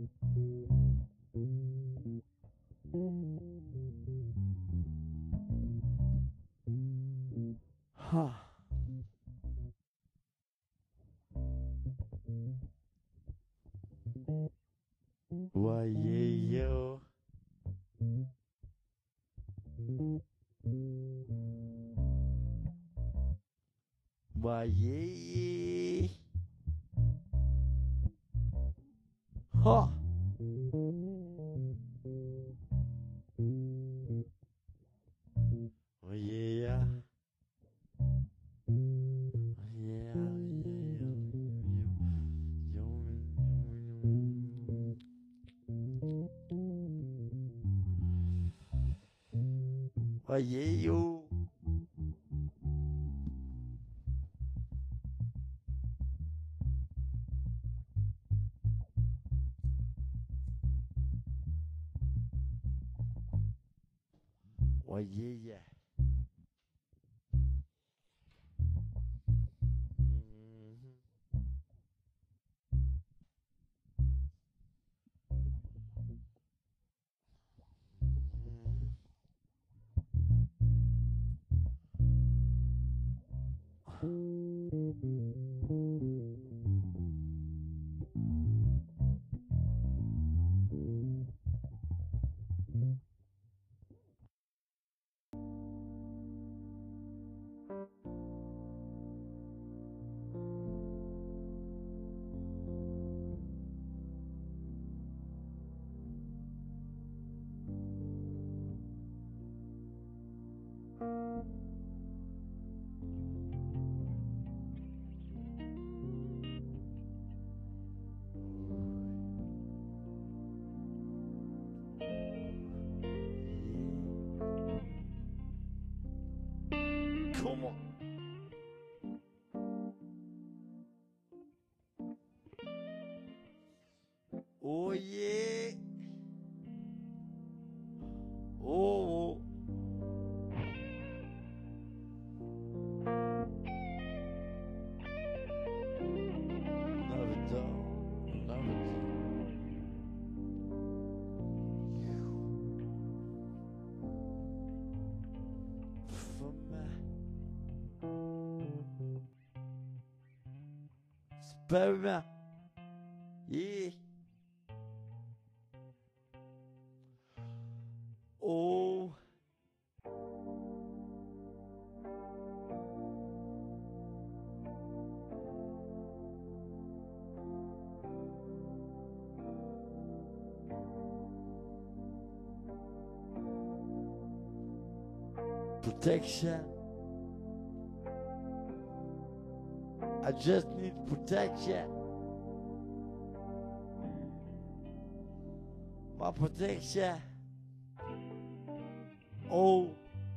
Huh. Why, yeah, yo. Why, yeah. Huh. Oh, yeah. Yeah, oh, yeah, yo. Oh, yeah, yeah. Come on. Oh, yeah. Oh. Love it, dog. Love it. For my sperma. Yeah. Oh. Protection. I just need protection. My protection. Oh.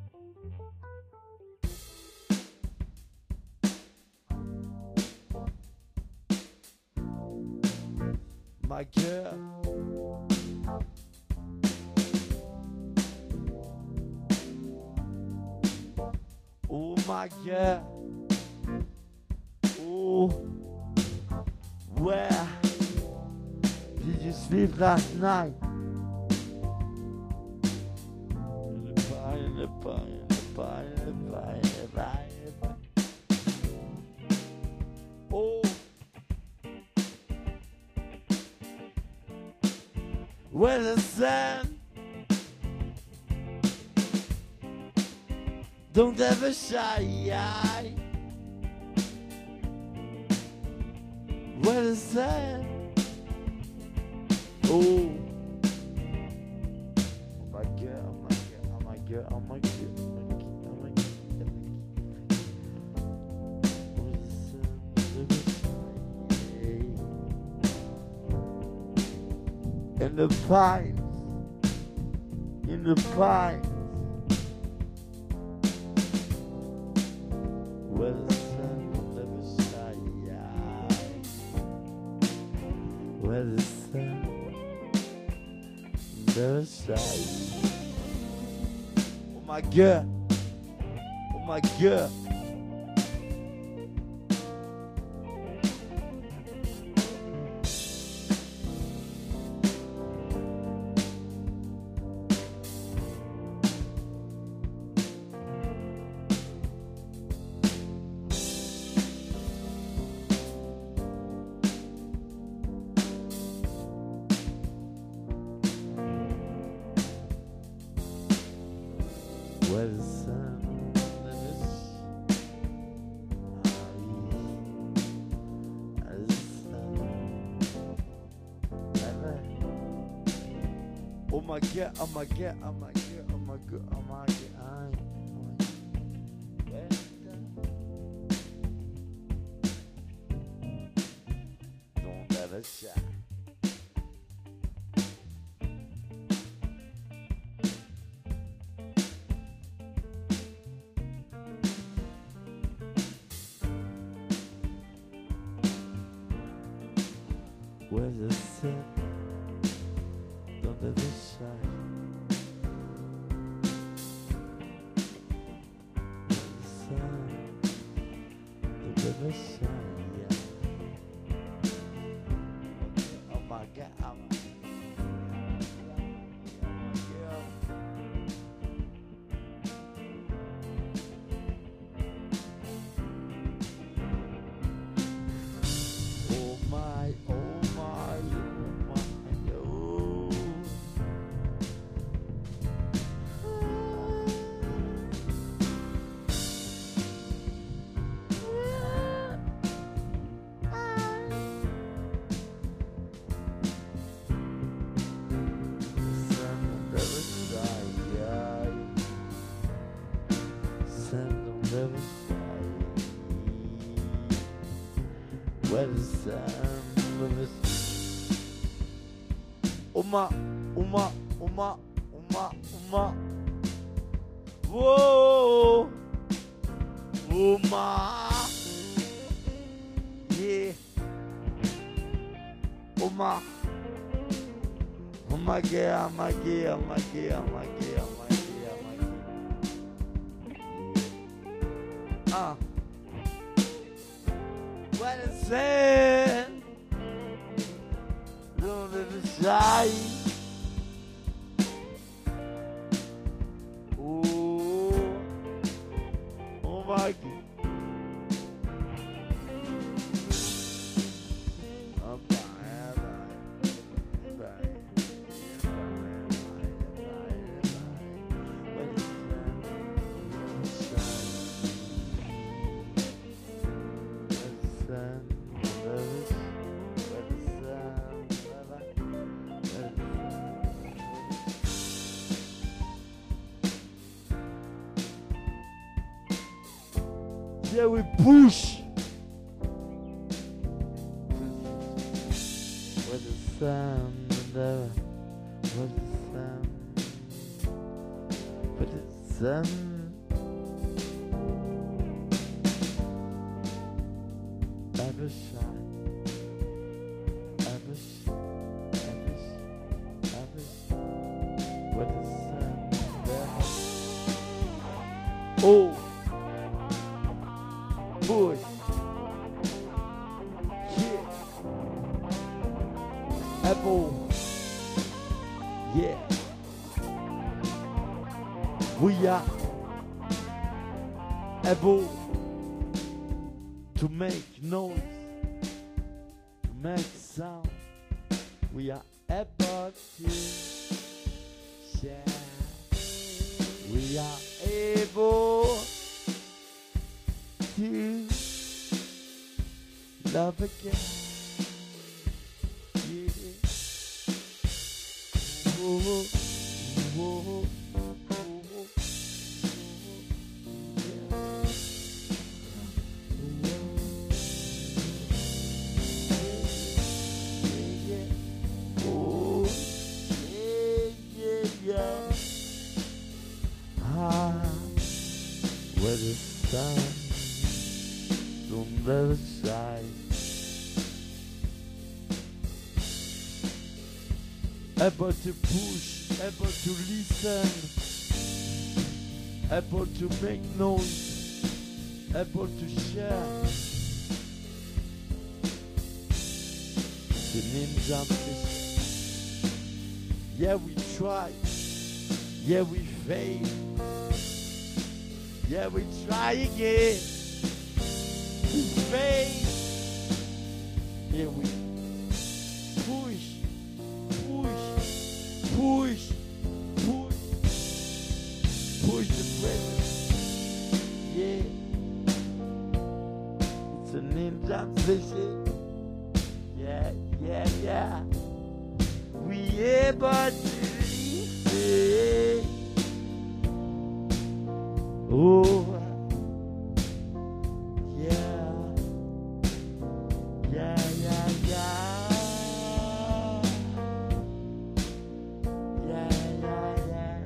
My girl. Oh my girl. Oh. Where did you sleep last night? In the pie, in the pie, in the pie, in the pie, in the pie, in the pie. Oh. Where the sun don't ever shine. Where the sun. Oh. Oh my girl, oh my girl, oh my girl, oh my girl, oh my girl, oh my girl. Where the sun never shine. In the pines. In the pines. Where the sun never shine. Where the sun never shine. Oh my God. Oh my God. where the sun is as the sun. Oh my God, oh my God, oh my God, oh my God, oh my God. Don't let us shine. Where's the sun? Don't let it shine. Where's the sun? Don't let it shine, yeah. Oh my God, oh my God. Oh my, oh my, oh my, oh. Sun never shine, yeah. Sun never shine. Where the sun never shine. Uma, uma, uma, uma, uma. Whoa, uma. Yeah. Uma. Oh my God, oh my God, oh my God, oh my God, oh my God, oh my God. What is it? Don't let it shine. Oh, oh my God. I'm bye, bye. Yeah, we push. Where the sun, where the sun, where the sun. Ever shine, ever shine, ever shine, ever shine. Where the sun, never. Oh. Push. Yeah. Apple. Yeah. We are able to make noise, to make sound. We are able to share. We are able to love again. Yeah. Whoa, whoa, whoa, yeah. Yeah, yeah. Oh, yeah, yeah, yeah. Ah, where the sun on the other side. Able to push, able to listen, able to make noise, able to share. The name's ambition. Yeah, we try. Yeah, we fail. Yeah, we try again. We fail. Yeah, we push, push, push, push, push the péché. Yeah, yeah, yeah. We able to live. Oh, yeah, yeah, yeah, yeah. Yeah, yeah, yeah.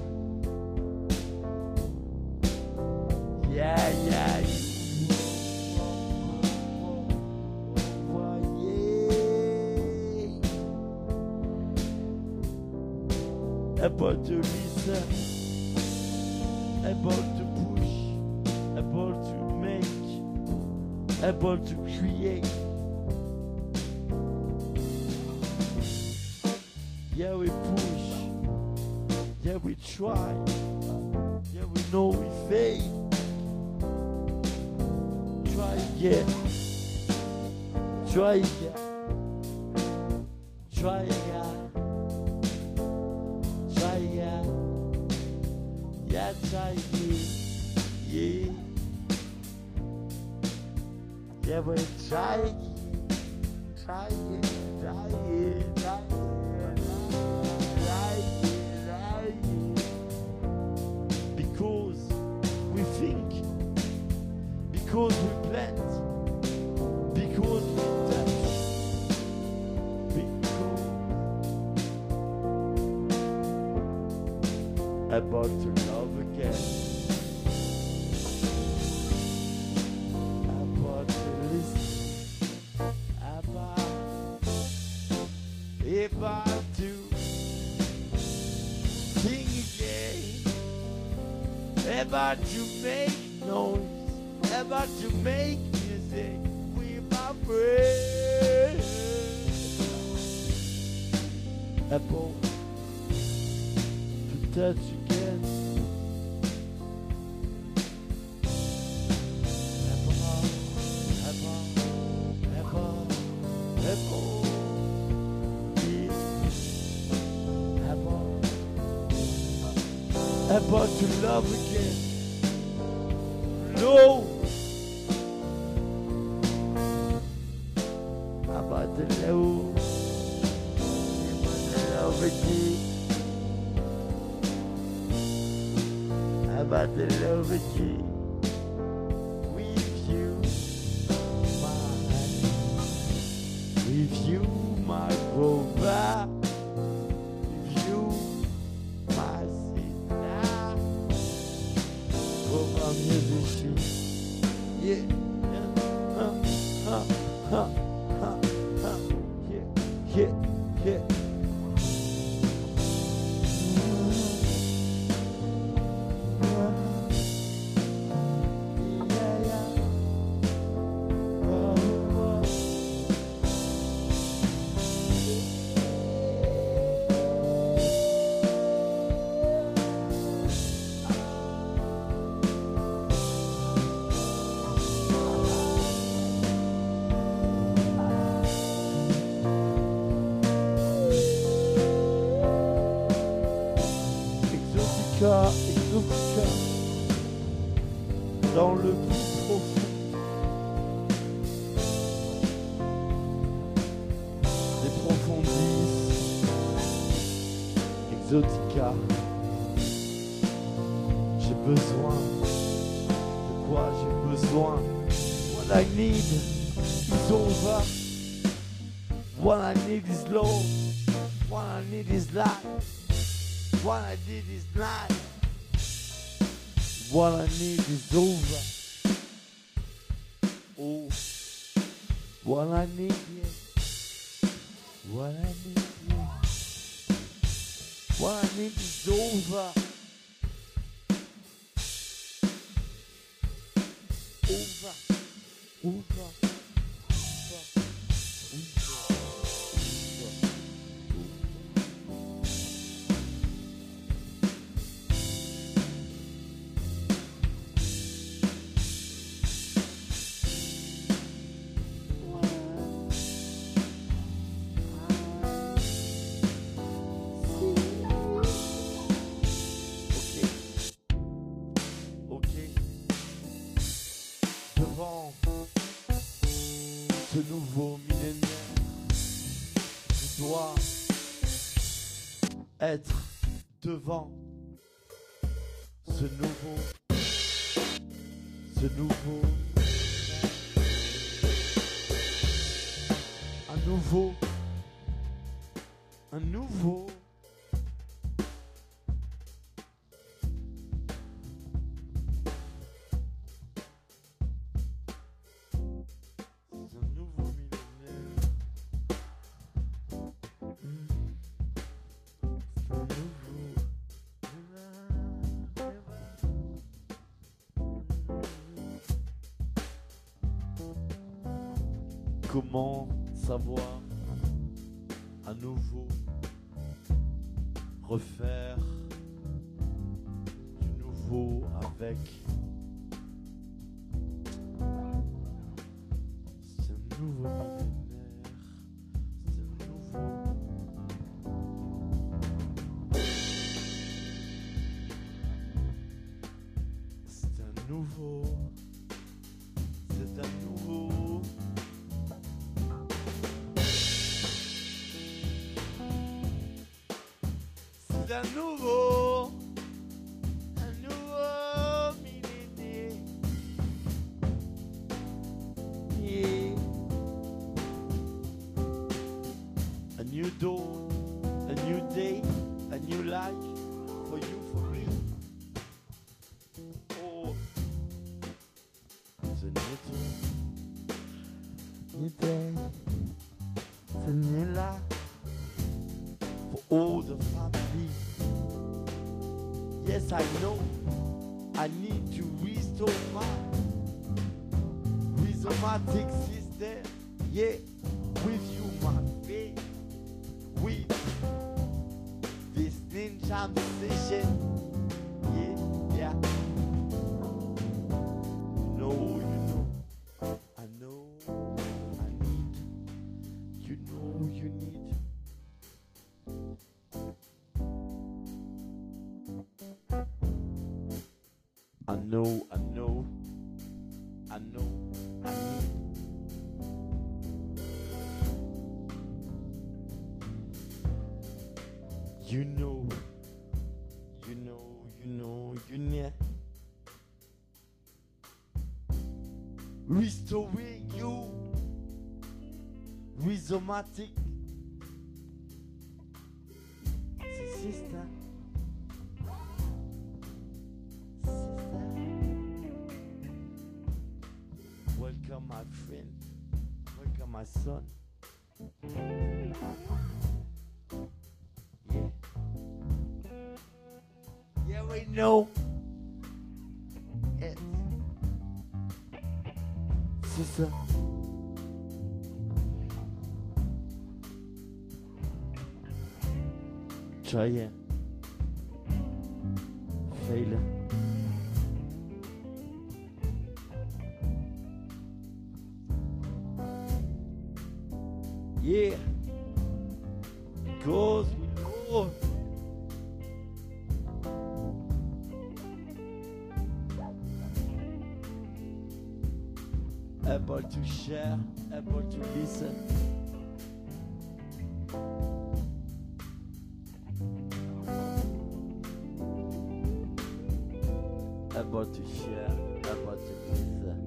Yeah, yeah, yeah. Able to listen, able to push, able to make, able to create. Yeah, we push. Yeah, we try. Yeah, we know we fail. Try again. Try again. Try again. Try again. Yeah, try again. Yeah. Yeah, we try again. Try again. Try again. Try again. Try again. Because we think, because we plant, because we touch, because about to love again, about to listen, about to sing again, about to make noise, about to make music with my friends, about to touch again, about to love again. No, about the love again. About the love again. With you, my brother. With you, my sister. Oh, musician. Yeah. Yeah. Yeah. Exotica, dans le plus profond des profondis. Exotica, j'ai besoin de quoi j'ai besoin. What I need is over. What I need is love. What I need is life. What I need is life. What I need is over. Oh, what I need is, what I need is, what I need is over. Over, over. nouveau millénaire, je dois être devant ce nouveau un nouveau millénaire. Comment savoir à nouveau refaire du nouveau avec ce nouveau millénaire, ce nouveau. C'est un nouveau. C'est un nouveau. C'est un nouveau millénaire. Yeah. A new dawn, a new day, a new life for you, for me. Oh, it's a new dawn, new day, it's a new life for all the family. Yes, I know I need to restore my rhizomatic system. Yeah, with you, my faith, with this ninja musician. Yeah, yeah. You know, I know, I need, you know, you need. I know, I know, I know, I need. You know, you know, you know, you need. Restoring you, rhizomatic sister. Welcome, my friend. Welcome, my son. Yeah. Yeah, we know. Yes. Sister. Try it. Failure. Yeah, goes with love. Able to share, able to listen. Able to share, able to listen.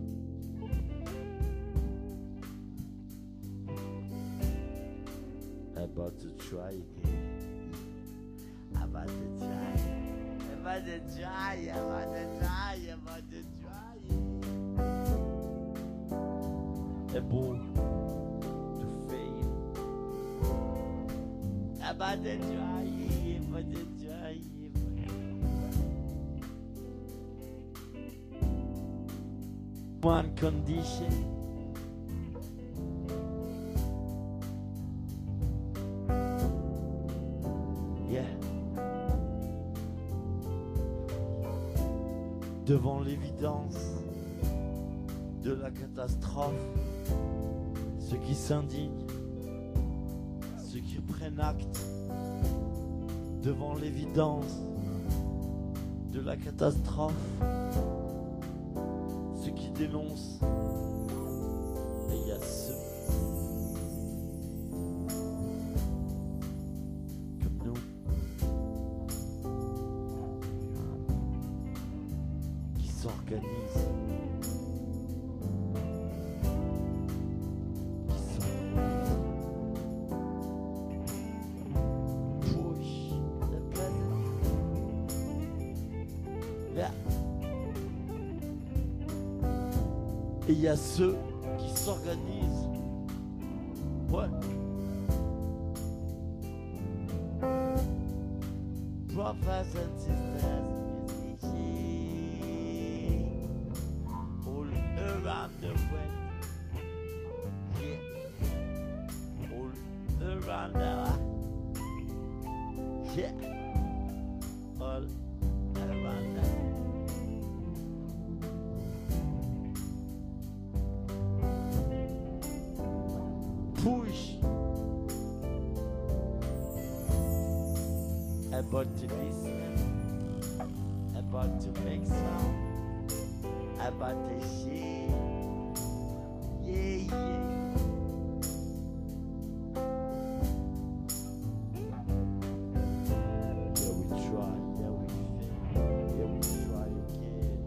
About to try again. About to try. About to try. About to try. About to try. Able to fail. About to try. About to try. One condition. Devant l'évidence de la catastrophe, ceux qui s'indignent, ceux qui prennent acte, devant l'évidence de la catastrophe, ceux qui dénoncent, et il y a ceux s'organisent. Et il y a ceux qui s'organisent. Ouais. Brothers and sisters, musicians, all around the world. Yeah. All around the world. Yeah. All around the world. Push. About to listen, about to make sound, about to share. Yeah, yeah. Yeah, we try, yeah, we fail, yeah, we try again.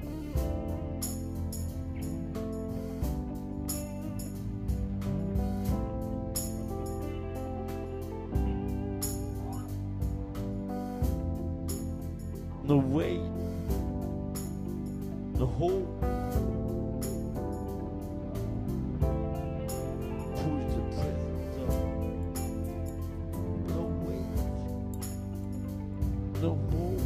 The way, the whole, push the present up. The weight, the whole,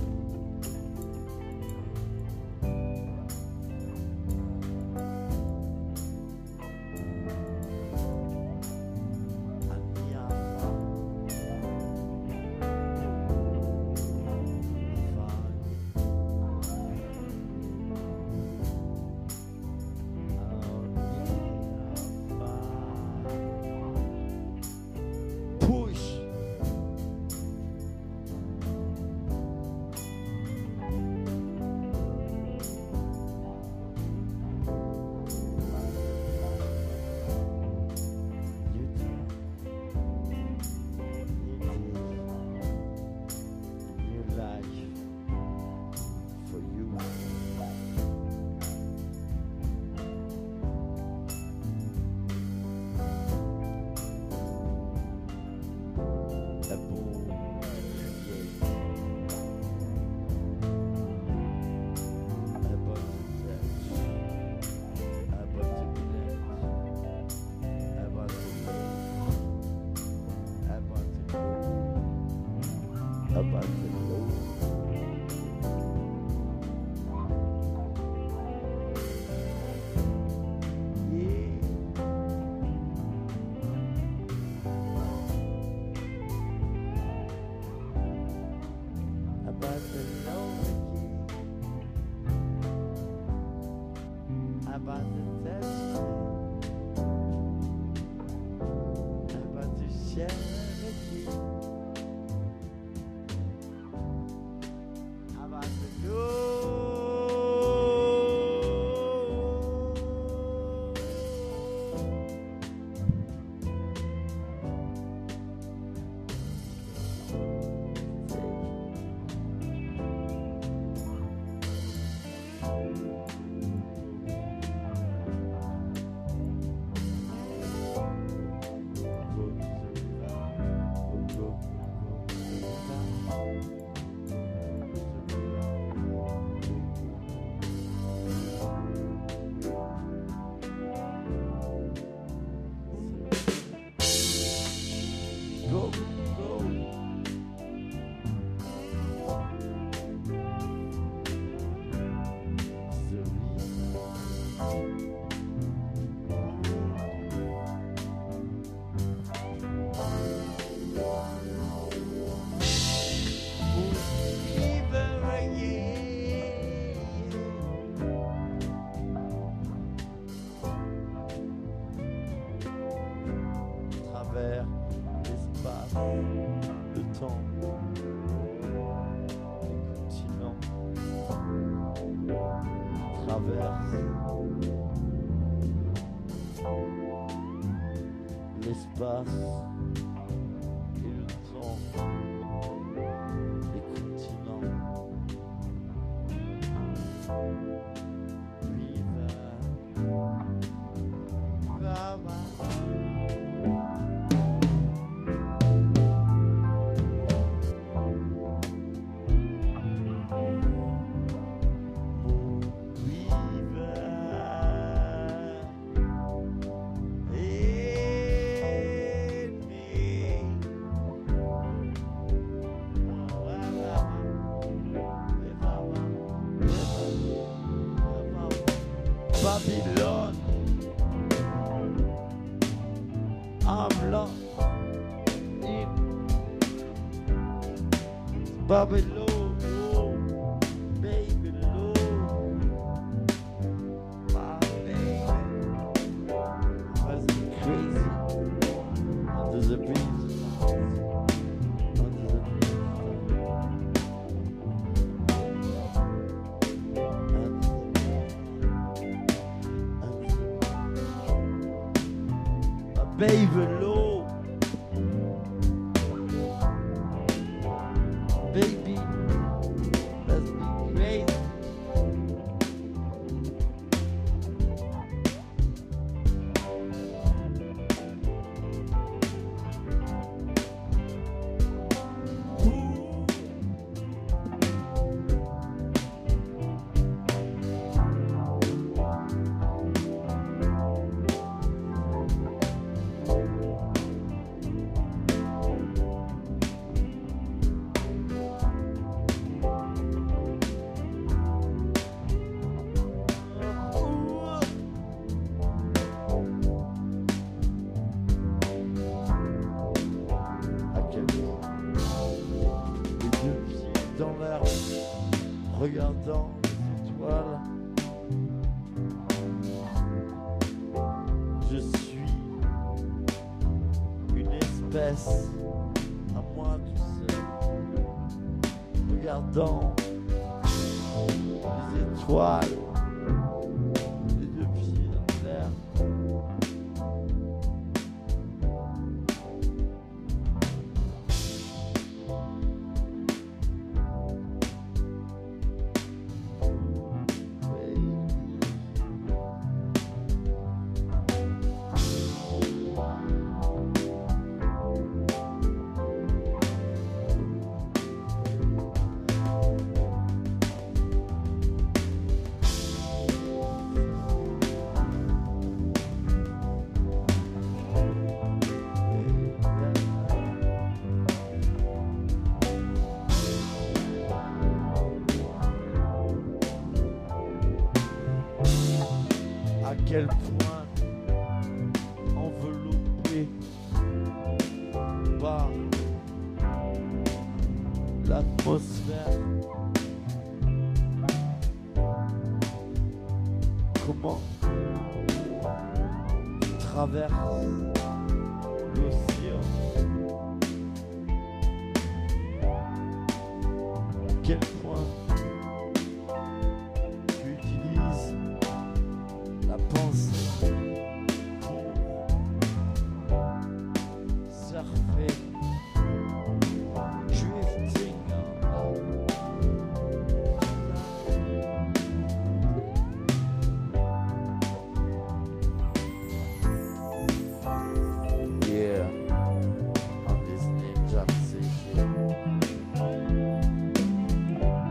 push. New life for you. A boom, about to touch, about to blend, about to make, about to go, about to go. Yeah. About to love again, about to touch you, about to share again, about to go. Go, go. Travers l'espace, le temps, les continents, traverse l'espace et le temps, les continents. Babylon. I'm lost in Babylon, oh, baby, Lord, my baby, was crazy under the breeze, under the baby, Lord, baby, let's be crazy. Dans l'air, regardant les étoiles, je suis une espèce à moi tout seul, regardant les étoiles, les deux pieds dans l'air. À quel point enveloppé par l'atmosphère, comment tu traverses l'océan, à quel point tu utilises la pensée pour surfer, drifting yeah, on this ninja station.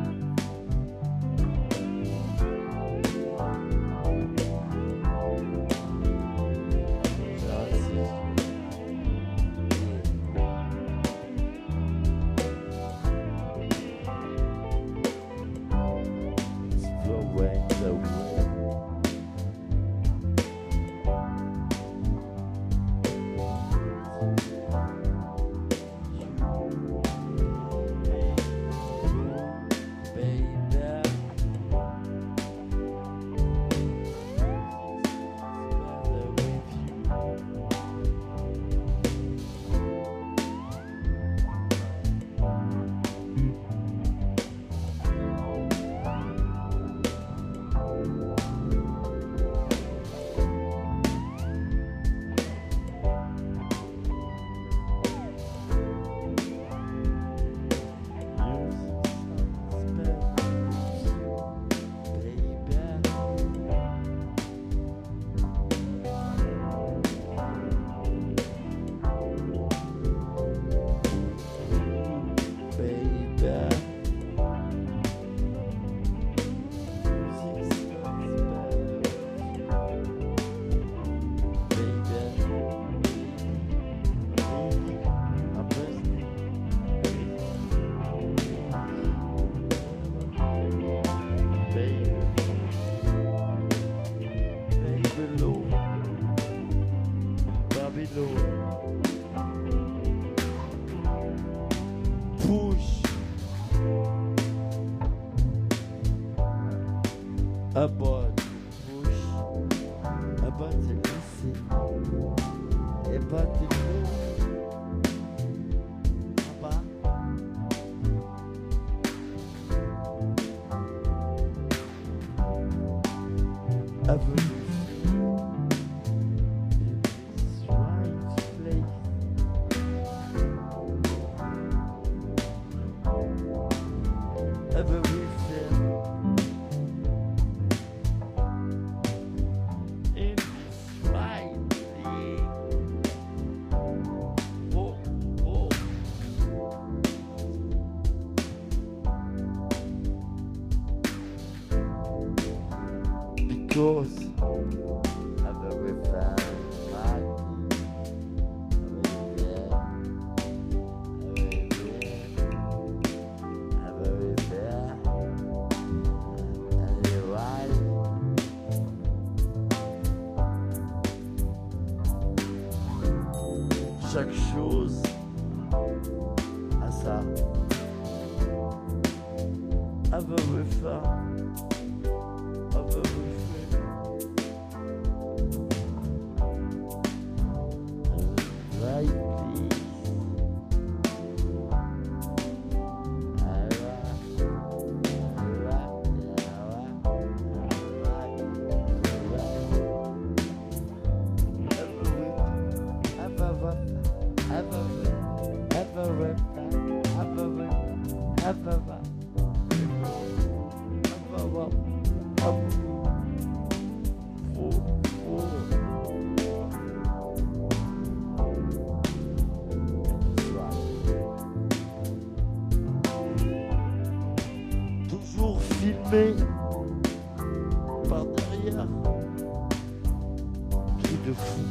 push. About push. About the listen. About the move. About. About. Because I'm very fine, chaque chose a ça. I very fine. Toujours filmé par derrière, qui de fou.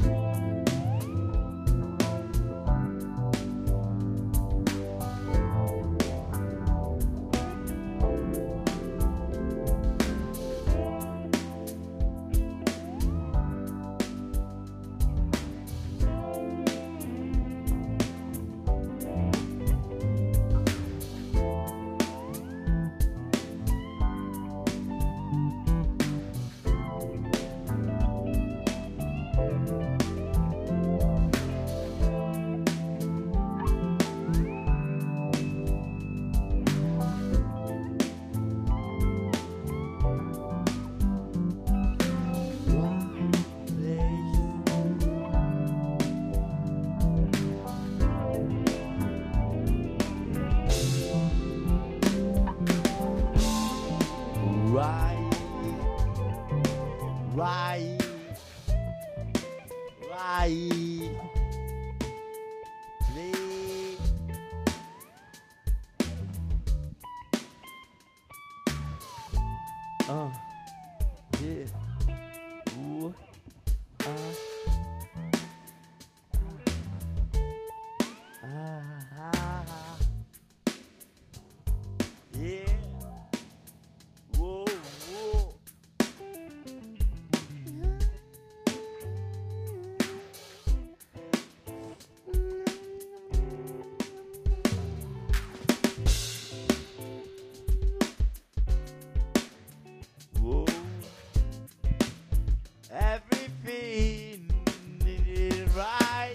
Everything is right,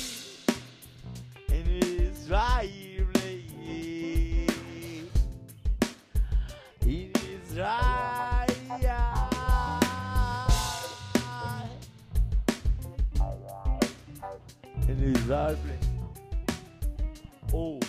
and it's right, it is right, and it's right. Oh,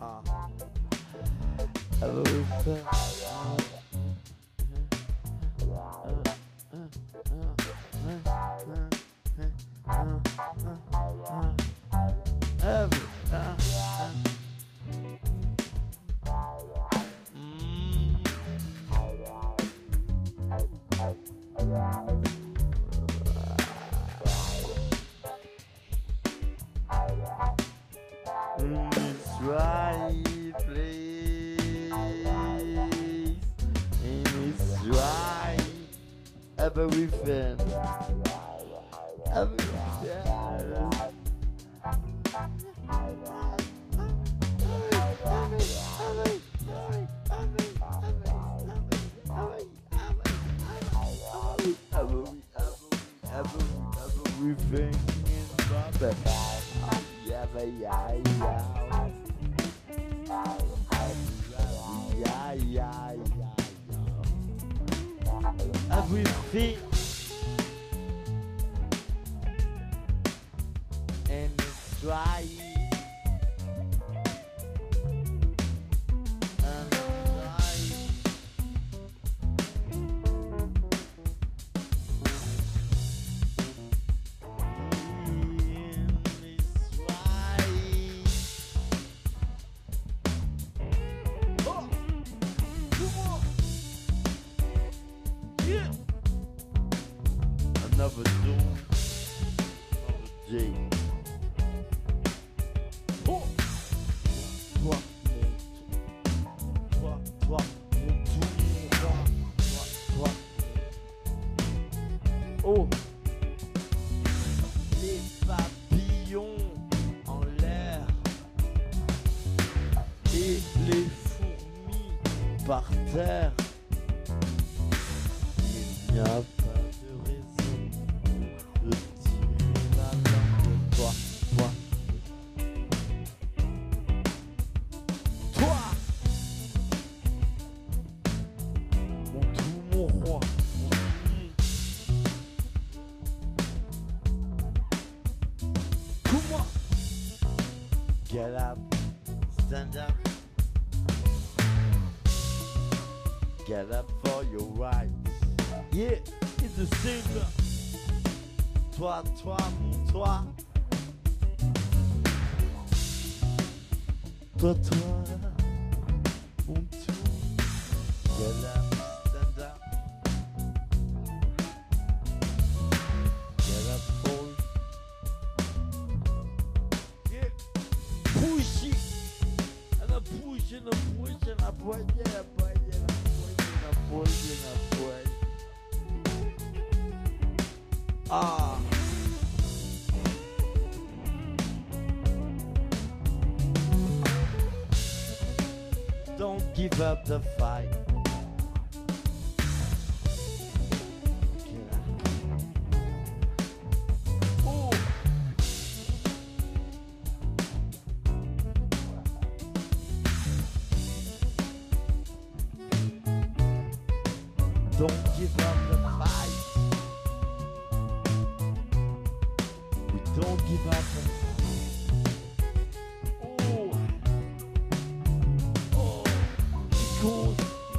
it's right place, and it's right. Everything. Everything. living in Babel. Yeah, yeah, yeah. Yeah, yeah, yeah. Everything and it's right. Another doom, another day. Oh. Toi, mon tout, toi. Oh, les papillons en l'air et les fourmis par terre. Il n'y a pas de raison de tirer la main de toi. Mon tout, mon roi, mon tout. Comment? Get up, stand up. Get up for your rights. Yeah, it's the same. Toi, mon toi. Toi, mon tout. Get up, stand up. Get up for it. Yeah. Push it. And I push and I push and I push, yeah, Ah. Don't give up the fight. Oh. Don't give up the fight. We don't give up the fight. Oh. Oh. Because.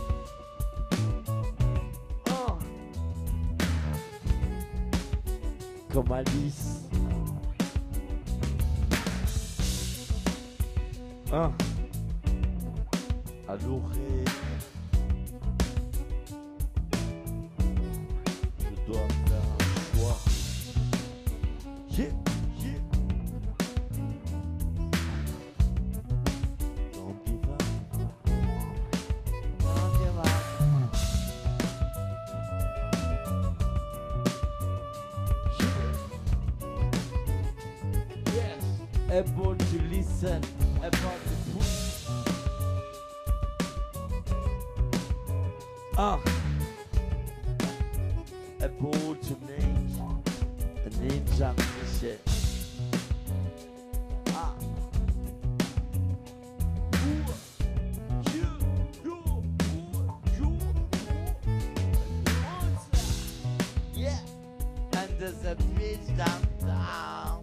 Comme Alice. À l'oreille. Je dois faire un choix. Yeah. Don't give up. Don't give up. Yeah. Yes. Able to listen. Able to push. Able to name a ninja shit. Yeah, and there's a bridge downtown.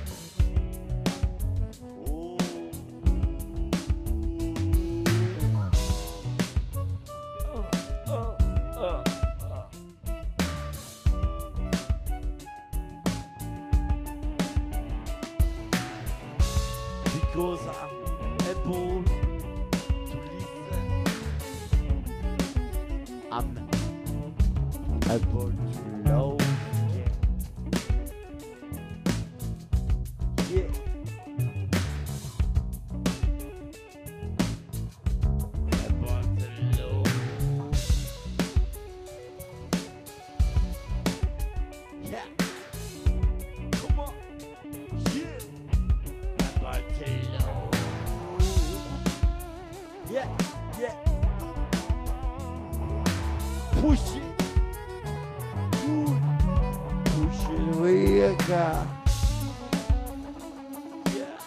Because I'm able to listen. I'm able to love. Yeah. Able to love. Yeah. Come on. Yeah. Yeah. Push it. Push it away. Africa. Yeah.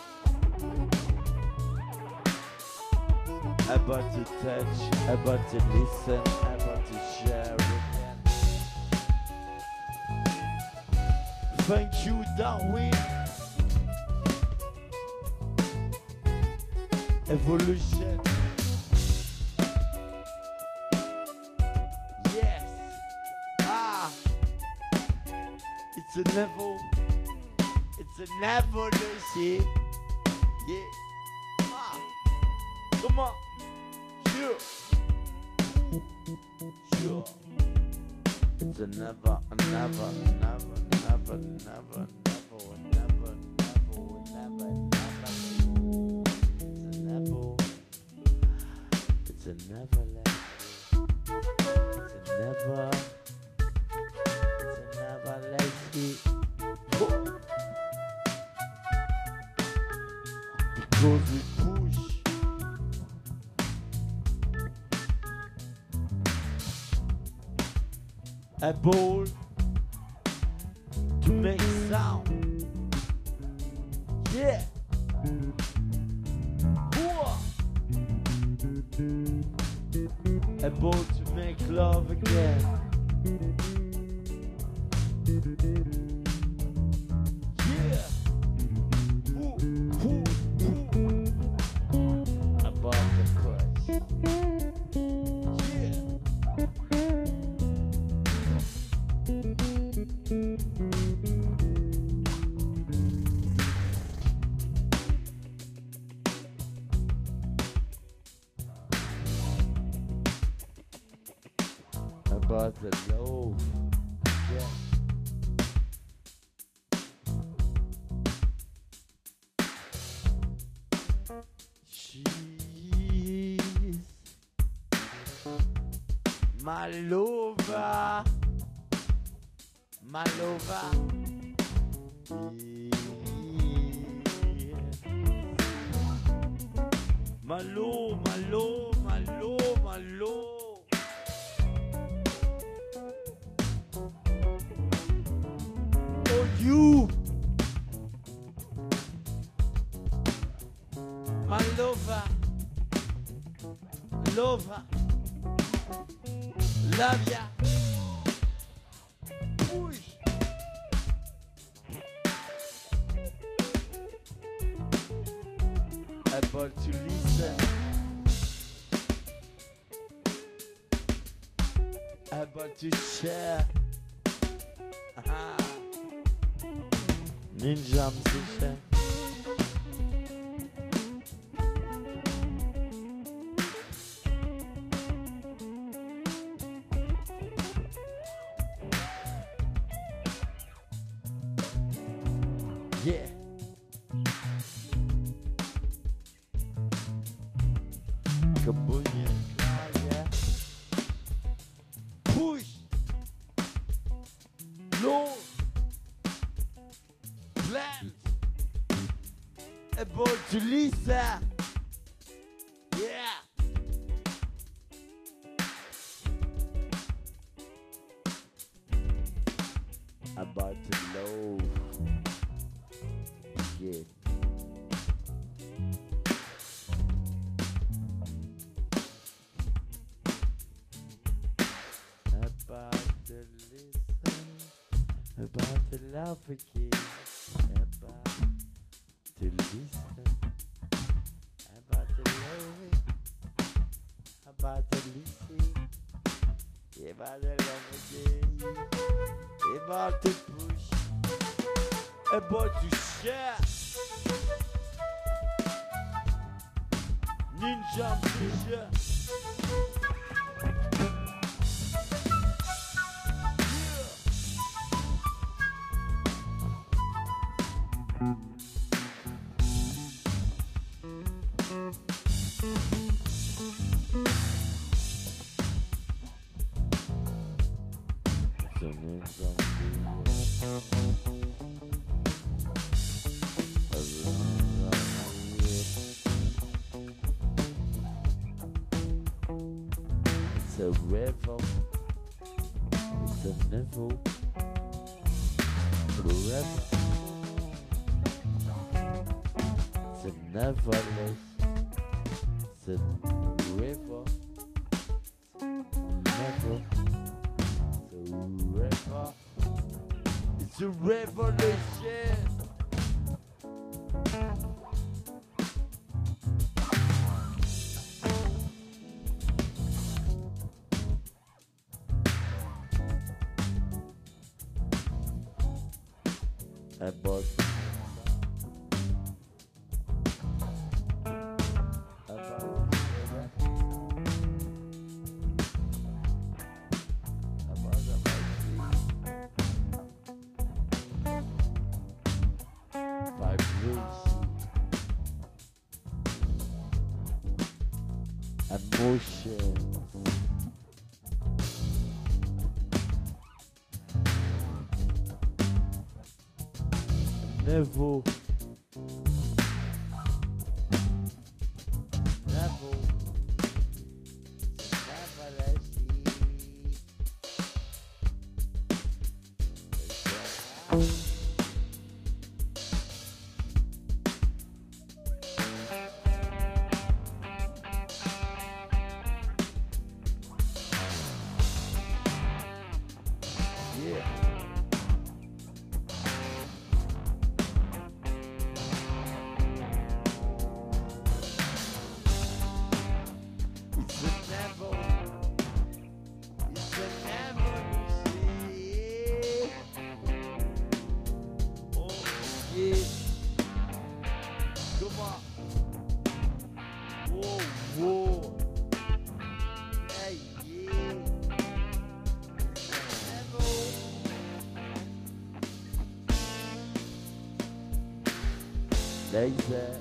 About to touch, about to listen, about to share again. Thank you, Darwin. Evolution. Yes. Ah. It's a level. It's an evolution. Yeah. Ah. Come on. Sure. Sure. It's a never, never, never, never, never, never, never, never. It's a never let it's a never let it go. Because we push. Able to make sound. Yeah. Able to make love again. Yeah. Ooh, ooh, ooh. About the push. Yeah. About the loaf, yeah. She's my lover, my lover. Yeah. My love, my love, my love, my love. You, my lover, lover, love ya. Push. About to listen, about to share. Ninja musician. Yeah. Kabunya. Yeah. Push. Low. Plans. About to Lisa. Yeah. About to love. Yeah. About to listen. About to love again. About to listen. About to love it. About to listen. About to love again. About to push. About to share. Ninja musician. It's a revel, it's a level, River. It's a nevertheless. It's a river. Never. It's a river. It's a revolution. About emotion. Never. Laser.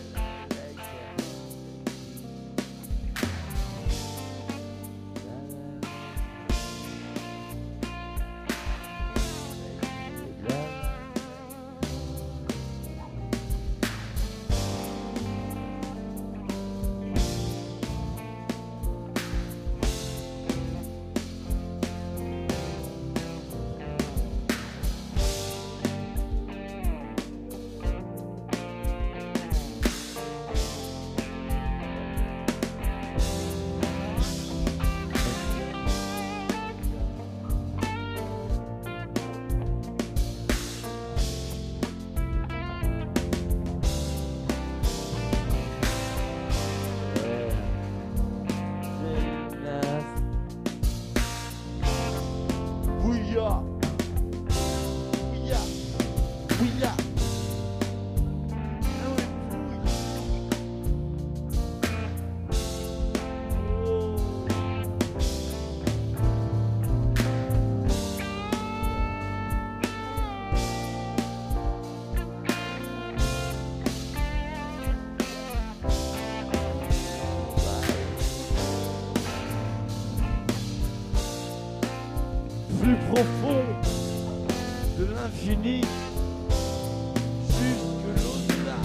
Plus profond de l'infini jusque l'au-delà.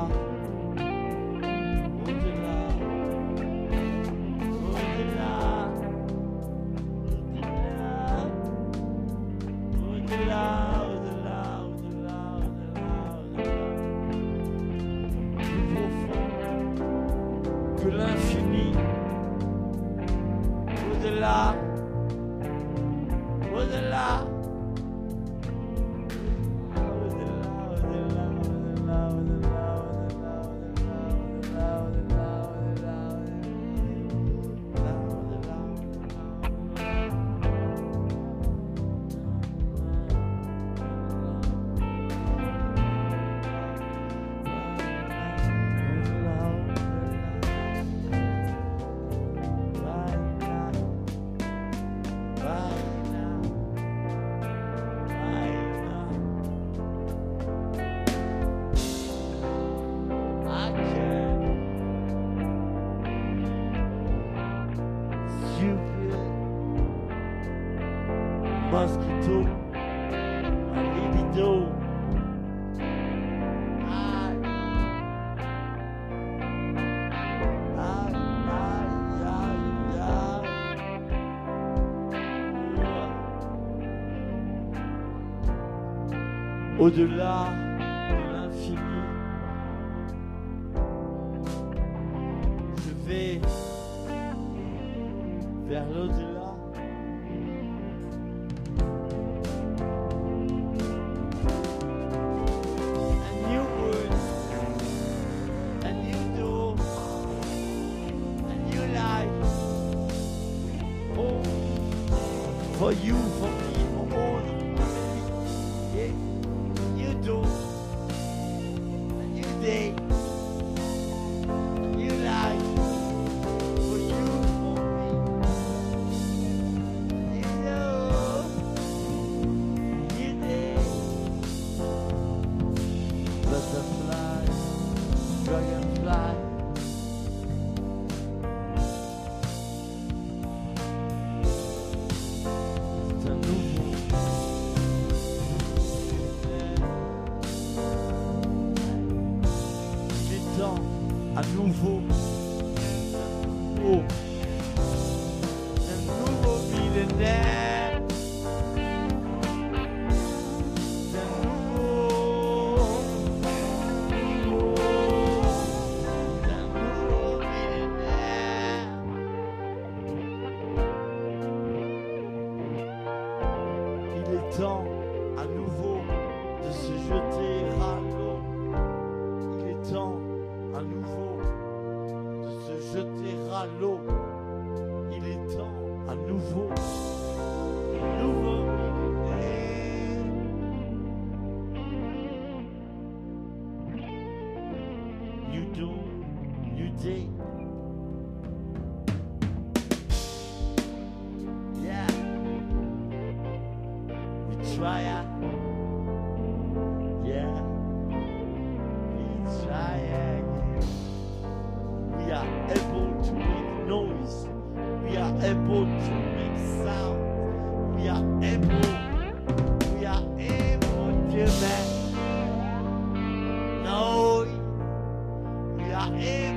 que l'infini, au-delà, au-delà, mosquito, a libido. Au-delà de l'infini, je vais vers l'au-delà. For you, for me, for all the family, yeah, you do, a new day, a new life, for you, for me, you know, new day, butterfly, dragonfly. À nouveau, un nouveau millénaire, un nouveau millénaire. Il est temps à nouveau de se jeter à l'eau. Il est temps à nouveau de se jeter à l'eau. Il est temps à nouveau, nouveau millénaire. New dawn, new day. Yeah, we try it. Yeah, we try it. We are able to make noise. We are able to make sound. We are able to make noise. We are able.